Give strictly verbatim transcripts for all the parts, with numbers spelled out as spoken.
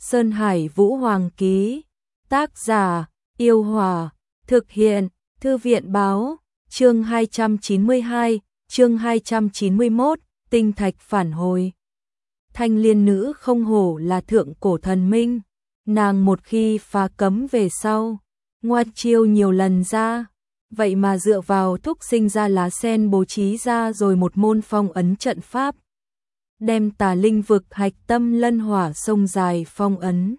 Sơn Hải Vũ Hoàng ký. Tác giả, Yêu Hòa. Thực hiện, Thư viện báo. Chương hai trăm chín mươi hai, chương hai trăm chín mươi mốt, tinh thạch phản hồi. Thanh Liên nữ không hổ là thượng cổ thần minh. Nàng một khi phá cấm về sau, ngoan chiêu nhiều lần ra. Vậy mà dựa vào thúc sinh ra lá sen bố trí ra rồi một môn phong ấn trận pháp. Đem Tà Linh vực hạch tâm lân hỏa sông dài phong ấn.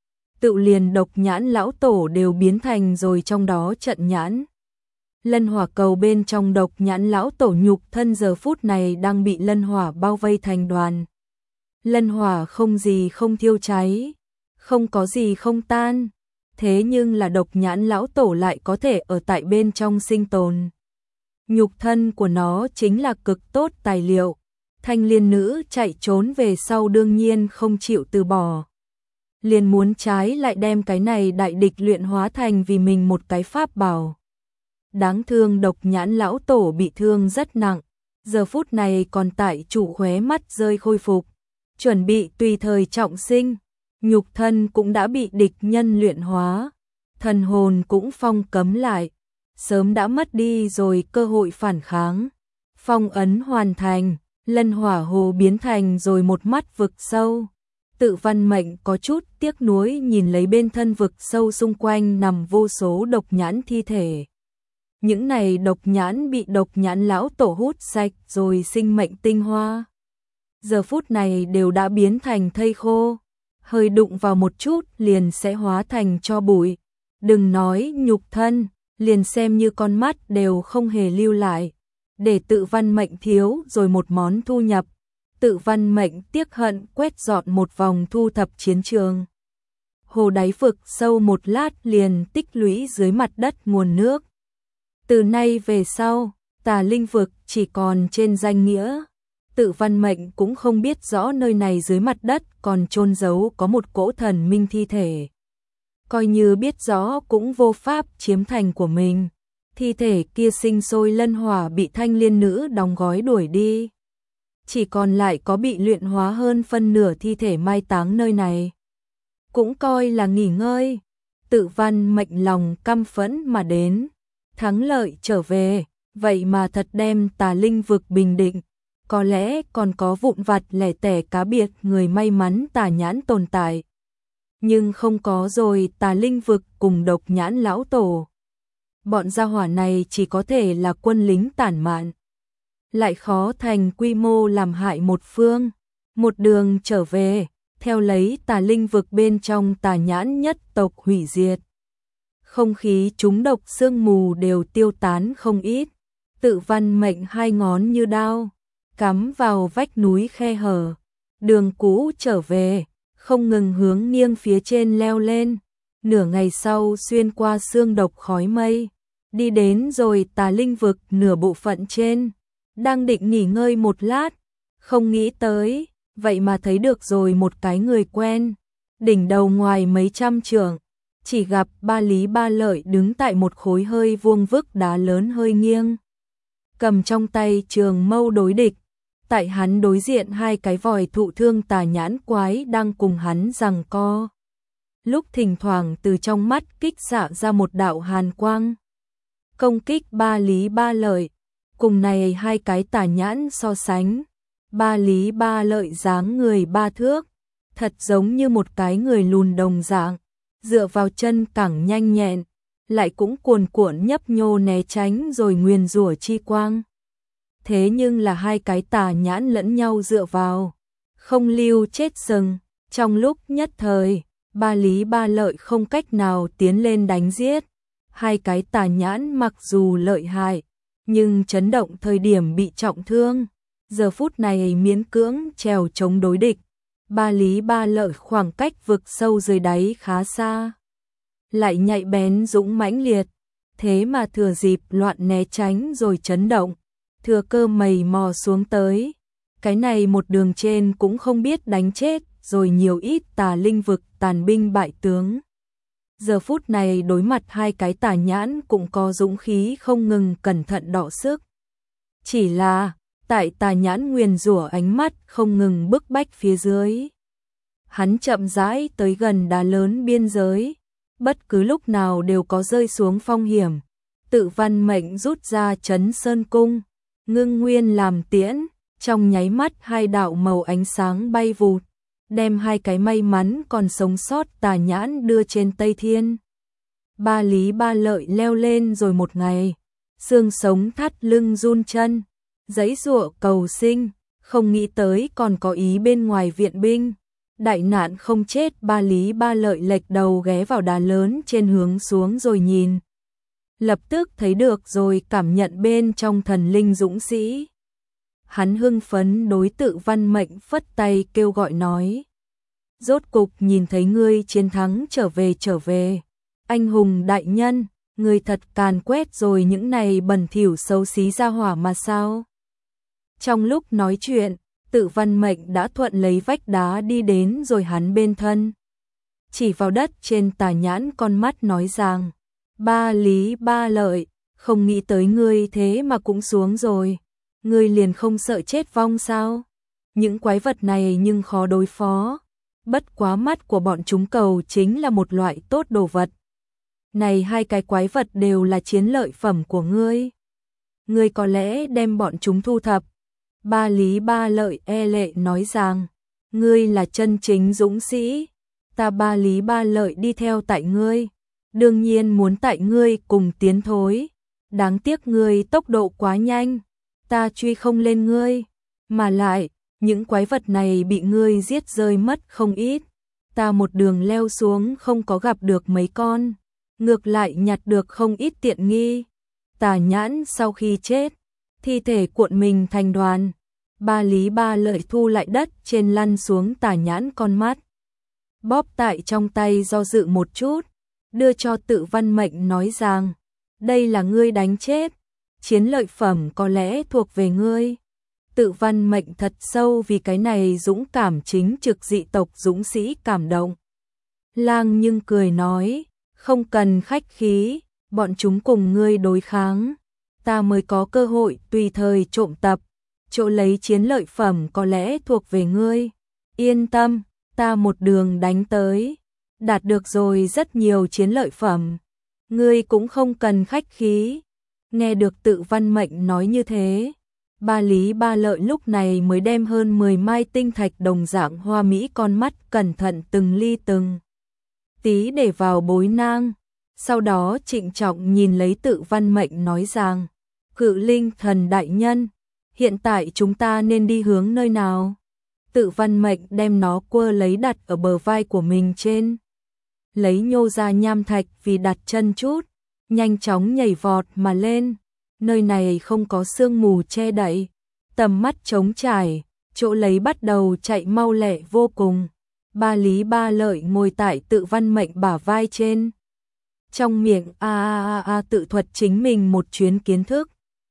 Tự liền độc nhãn lão tổ đều biến thành rồi trong đó trận nhãn. Lân hỏa cầu bên trong độc nhãn lão tổ nhục thân giờ phút này đang bị lân hỏa bao vây thành đoàn. Lân hỏa không gì không thiêu cháy, không có gì không tan. Thế nhưng là độc nhãn lão tổ lại có thể ở tại bên trong sinh tồn. Nhục thân của nó chính là cực tốt tài liệu. Thanh Liên nữ chạy trốn về sau đương nhiên không chịu từ bỏ. Liền muốn trái lại đem cái này đại địch luyện hóa thành vì mình một cái pháp bảo. Đáng thương độc nhãn lão tổ bị thương rất nặng. Giờ phút này còn tại chủ khóe mắt rơi khôi phục. Chuẩn bị tùy thời trọng sinh. Nhục thân cũng đã bị địch nhân luyện hóa. Thần hồn cũng phong cấm lại. Sớm đã mất đi rồi cơ hội phản kháng. Phong ấn hoàn thành. Lân hỏa hồ biến thành rồi một mắt vực sâu. Tự Văn Mệnh có chút tiếc nuối nhìn lấy bên thân vực sâu xung quanh nằm vô số độc nhãn thi thể. Những này độc nhãn bị độc nhãn lão tổ hút sạch rồi sinh mệnh tinh hoa. Giờ phút này đều đã biến thành thây khô. Hơi đụng vào một chút liền sẽ hóa thành tro bụi. Đừng nói nhục thân, liền xem như con mắt đều không hề lưu lại. Để Tự Văn Mệnh thiếu rồi một món thu nhập. Tự Văn Mệnh tiếc hận quét dọn một vòng thu thập chiến trường. Hồ đáy vực sâu một lát liền tích lũy dưới mặt đất nguồn nước. Từ nay về sau, Tà Linh vực chỉ còn trên danh nghĩa. Tự Văn Mệnh cũng không biết rõ nơi này dưới mặt đất còn chôn giấu có một cỗ thần minh thi thể. Coi như biết rõ cũng vô pháp chiếm thành của mình. Thi thể kia sinh sôi lân hỏa bị Thanh Liên nữ đóng gói đuổi đi. Chỉ còn lại có bị luyện hóa hơn phân nửa thi thể mai táng nơi này. Cũng coi là nghỉ ngơi. Tự Văn Mệnh lòng căm phẫn mà đến. Thắng lợi trở về, vậy mà thật đem Tà Linh vực bình định. Có lẽ còn có vụn vặt lẻ tẻ cá biệt người may mắn tà nhãn tồn tại. Nhưng không có rồi Tà Linh vực cùng độc nhãn lão tổ. Bọn gia hỏa này chỉ có thể là quân lính tản mạn. Lại khó thành quy mô làm hại một phương. Một đường trở về, theo lấy Tà Linh vực bên trong tà nhãn nhất tộc hủy diệt. Không khí trúng độc sương mù đều tiêu tán không ít. Tự Văn Mệnh hai ngón như đao, cắm vào vách núi khe hở. Đường cũ trở về, không ngừng hướng nghiêng phía trên leo lên. Nửa ngày sau xuyên qua sương độc khói mây. Đi đến rồi Tà Linh vực nửa bộ phận trên. Đang định nghỉ ngơi một lát. Không nghĩ tới, vậy mà thấy được rồi một cái người quen. Đỉnh đầu ngoài mấy trăm trượng. Chỉ gặp Ba Lý Ba Lợi đứng tại một khối hơi vuông vức đá lớn hơi nghiêng. Cầm trong tay trường mâu đối địch. Tại hắn đối diện hai cái vòi thụ thương tà nhãn quái đang cùng hắn giằng co. Lúc thỉnh thoảng từ trong mắt kích xạ ra một đạo hàn quang. Công kích Ba Lý Ba Lợi. Cùng này hai cái tà nhãn so sánh. Ba Lý Ba Lợi dáng người ba thước. Thật giống như một cái người lùn đồng dạng. Dựa vào chân cẳng nhanh nhẹn. Lại cũng cuồn cuộn nhấp nhô né tránh rồi nguyền rủa chi quang. Thế nhưng là hai cái tà nhãn lẫn nhau dựa vào. Không lưu chết sừng. Trong lúc nhất thời, Ba Lý Ba Lợi không cách nào tiến lên đánh giết. Hai cái tà nhãn mặc dù lợi hại, nhưng chấn động thời điểm bị trọng thương. Giờ phút này miễn cưỡng trèo chống đối địch. Ba Lý Ba Lợi khoảng cách vực sâu dưới đáy khá xa. Lại nhạy bén dũng mãnh liệt. Thế mà thừa dịp loạn né tránh rồi chấn động. Thừa cơ mầy mò xuống tới. Cái này một đường trên cũng không biết đánh chết rồi nhiều ít Tà Linh vực tàn binh bại tướng. Giờ phút này đối mặt hai cái tà nhãn cũng có dũng khí không ngừng cẩn thận đọ sức. Chỉ là, tại tà nhãn nguyền rủa ánh mắt không ngừng bức bách phía dưới. Hắn chậm rãi tới gần đá lớn biên giới, bất cứ lúc nào đều có rơi xuống phong hiểm. Tự Văn Mệnh rút ra Trấn Sơn Cung, ngưng nguyên làm tiễn, trong nháy mắt hai đạo màu ánh sáng bay vụt, đem hai cái may mắn còn sống sót Tà Nhãn đưa trên Tây Thiên. Ba Lý Ba Lợi leo lên rồi một ngày, xương sống thắt lưng run chân, giãy giụa cầu sinh, không nghĩ tới còn có ý bên ngoài viện binh. Đại nạn không chết, Ba Lý Ba Lợi lệch đầu ghé vào đá lớn trên hướng xuống rồi nhìn. Lập tức thấy được rồi, cảm nhận bên trong thần linh dũng sĩ. Hắn hưng phấn đối Tự Văn Mệnh phất tay kêu gọi nói: rốt cục nhìn thấy ngươi chiến thắng trở về trở về. Anh hùng đại nhân, ngươi thật càn quét rồi những này bẩn thỉu xấu xí ra hỏa mà sao? Trong lúc nói chuyện, Tự Văn Mệnh đã thuận lấy vách đá đi đến rồi hắn bên thân. Chỉ vào đất trên Tà Nhãn con mắt nói rằng: Ba Lý Ba Lợi, không nghĩ tới ngươi thế mà cũng xuống rồi. Ngươi liền không sợ chết vong sao? Những quái vật này nhưng khó đối phó. Bất quá mắt của bọn chúng cầu chính là một loại tốt đồ vật. Này hai cái quái vật đều là chiến lợi phẩm của ngươi. Ngươi có lẽ đem bọn chúng thu thập. Ba Lý Ba Lợi e lệ nói rằng: ngươi là chân chính dũng sĩ, ta Ba Lý Ba Lợi đi theo tại ngươi, đương nhiên muốn tại ngươi cùng tiến thối. Đáng tiếc ngươi tốc độ quá nhanh, ta truy không lên ngươi, mà lại, những quái vật này bị ngươi giết rơi mất không ít. Ta một đường leo xuống không có gặp được mấy con, ngược lại nhặt được không ít tiện nghi. Tà Nhãn sau khi chết, thi thể cuộn mình thành đoàn. Ba Lý Ba Lợi thu lại đất trên lăn xuống Tà Nhãn con mắt, bóp tại trong tay do dự một chút, đưa cho Tự Văn Mệnh nói rằng: đây là ngươi đánh chết, chiến lợi phẩm có lẽ thuộc về ngươi. Tự Văn Mệnh thật sâu vì cái này dũng cảm chính trực dị tộc dũng sĩ cảm động. Lang nhưng cười nói: không cần khách khí, bọn chúng cùng ngươi đối kháng, ta mới có cơ hội tùy thời trộm tập, chỗ lấy chiến lợi phẩm có lẽ thuộc về ngươi. Yên tâm, ta một đường đánh tới, đạt được rồi rất nhiều chiến lợi phẩm, ngươi cũng không cần khách khí. Nghe được Tự Văn Mệnh nói như thế, Ba Lý Ba Lợi lúc này mới đem hơn mười mai tinh thạch đồng dạng hoa mỹ con mắt cẩn thận từng ly từng tí để vào bối nang. Sau đó trịnh trọng nhìn lấy Tự Văn Mệnh nói rằng: Cự Linh Thần đại nhân, hiện tại chúng ta nên đi hướng nơi nào? Tự Văn Mệnh đem nó quơ lấy đặt ở bờ vai của mình trên, lấy nhô ra nham thạch vì đặt chân chút, nhanh chóng nhảy vọt mà lên. Nơi này không có sương mù che đậy, tầm mắt trống trải, chỗ lấy bắt đầu chạy mau lẹ vô cùng. Ba Lý Ba Lợi ngồi tại Tự Văn Mệnh bả vai trên, trong miệng a a a a tự thuật chính mình một chuyến kiến thức,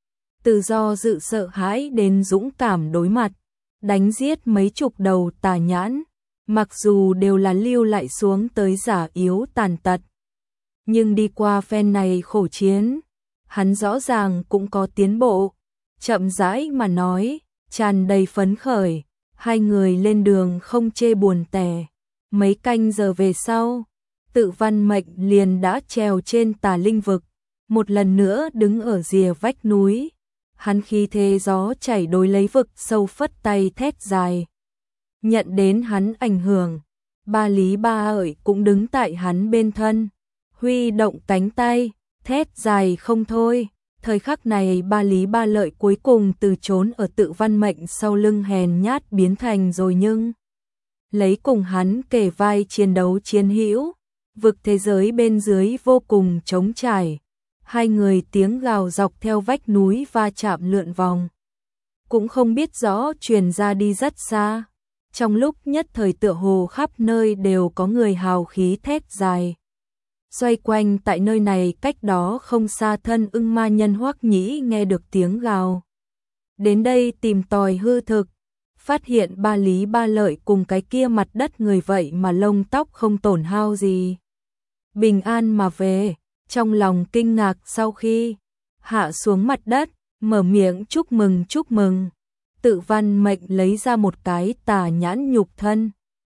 từ do dự sợ hãi đến dũng cảm đối mặt, đánh giết mấy chục đầu Tà Nhãn, mặc dù đều là lưu lại xuống tới giả yếu tàn tật, nhưng đi qua phen này khổ chiến, hắn rõ ràng cũng có tiến bộ. Chậm rãi mà nói, tràn đầy phấn khởi, hai người lên đường không chê buồn tẻ. Mấy canh giờ về sau, Tự Văn Mệnh liền đã trèo trên Tà Linh vực, một lần nữa đứng ở rìa vách núi. Hắn khí thế gió chảy đối lấy vực sâu phất tay thét dài. Nhận đến hắn ảnh hưởng, Ba Lý Ba Lợi cũng đứng tại hắn bên thân, huy động cánh tay, thét dài không thôi. Thời khắc này Ba Lý Ba Lợi cuối cùng từ trốn ở Tự Văn Mệnh sau lưng hèn nhát biến thành rồi nhưng lấy cùng hắn kề vai chiến đấu chiến hữu. Vực thế giới bên dưới vô cùng trống trải, hai người tiếng gào dọc theo vách núi va chạm lượn vòng, cũng không biết rõ truyền ra đi rất xa. Trong lúc nhất thời tựa hồ khắp nơi đều có người hào khí thét dài. Xoay quanh tại nơi này cách đó không xa thân ưng ma nhân Hoắc Nhĩ nghe được tiếng gào, đến đây tìm tòi hư thực, phát hiện Ba Lý Ba Lợi cùng cái kia mặt đất người vậy mà lông tóc không tổn hao gì, bình an mà về. Trong lòng kinh ngạc sau khi hạ xuống mặt đất, mở miệng chúc mừng chúc mừng. Tự Văn Mệnh lấy ra một cái Tà Nhãn nhục thân,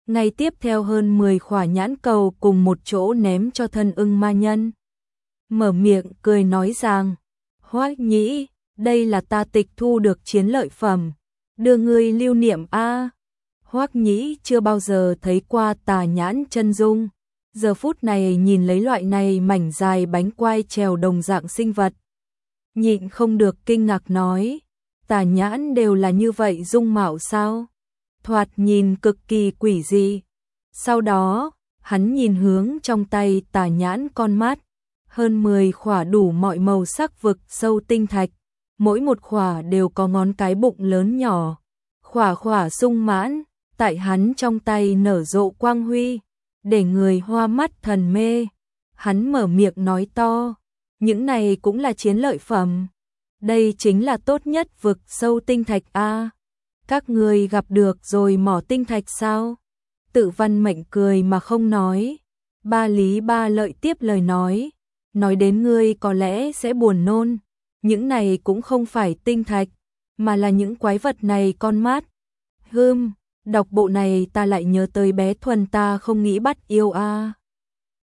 Ngay tiếp theo hơn mười khỏa nhãn cầu cùng một chỗ ném cho thân ưng ma nhân. Mở miệng cười nói rằng, Hoắc Nhĩ, đây là ta tịch thu được chiến lợi phẩm, đưa ngươi lưu niệm a. Hoắc Nhĩ chưa bao giờ thấy qua tà nhãn chân dung, giờ phút này nhìn lấy loại này mảnh dài bánh quai trèo đồng dạng sinh vật. Nhịn không được kinh ngạc nói, tà nhãn đều là như vậy dung mạo sao? Thoạt nhìn cực kỳ quỷ dị. Sau đó, hắn nhìn hướng trong tay tà nhãn con mắt, hơn mười khỏa đủ mọi màu sắc vực sâu tinh thạch, mỗi một khỏa đều có ngón cái bụng lớn nhỏ, khỏa khỏa sung mãn, tại hắn trong tay nở rộ quang huy, để người hoa mắt thần mê. Hắn mở miệng nói to, những này cũng là chiến lợi phẩm. Đây chính là tốt nhất vực sâu tinh thạch a. Các người gặp được rồi mỏ tinh thạch sao? Tự Văn Mệnh cười mà không nói. Ba Lý Ba Lợi tiếp lời nói, nói đến ngươi có lẽ sẽ buồn nôn, những này cũng không phải tinh thạch, mà là những quái vật này con mát. Hừm, đọc bộ này ta lại nhớ tới bé Thuần ta không nghĩ bắt yêu a.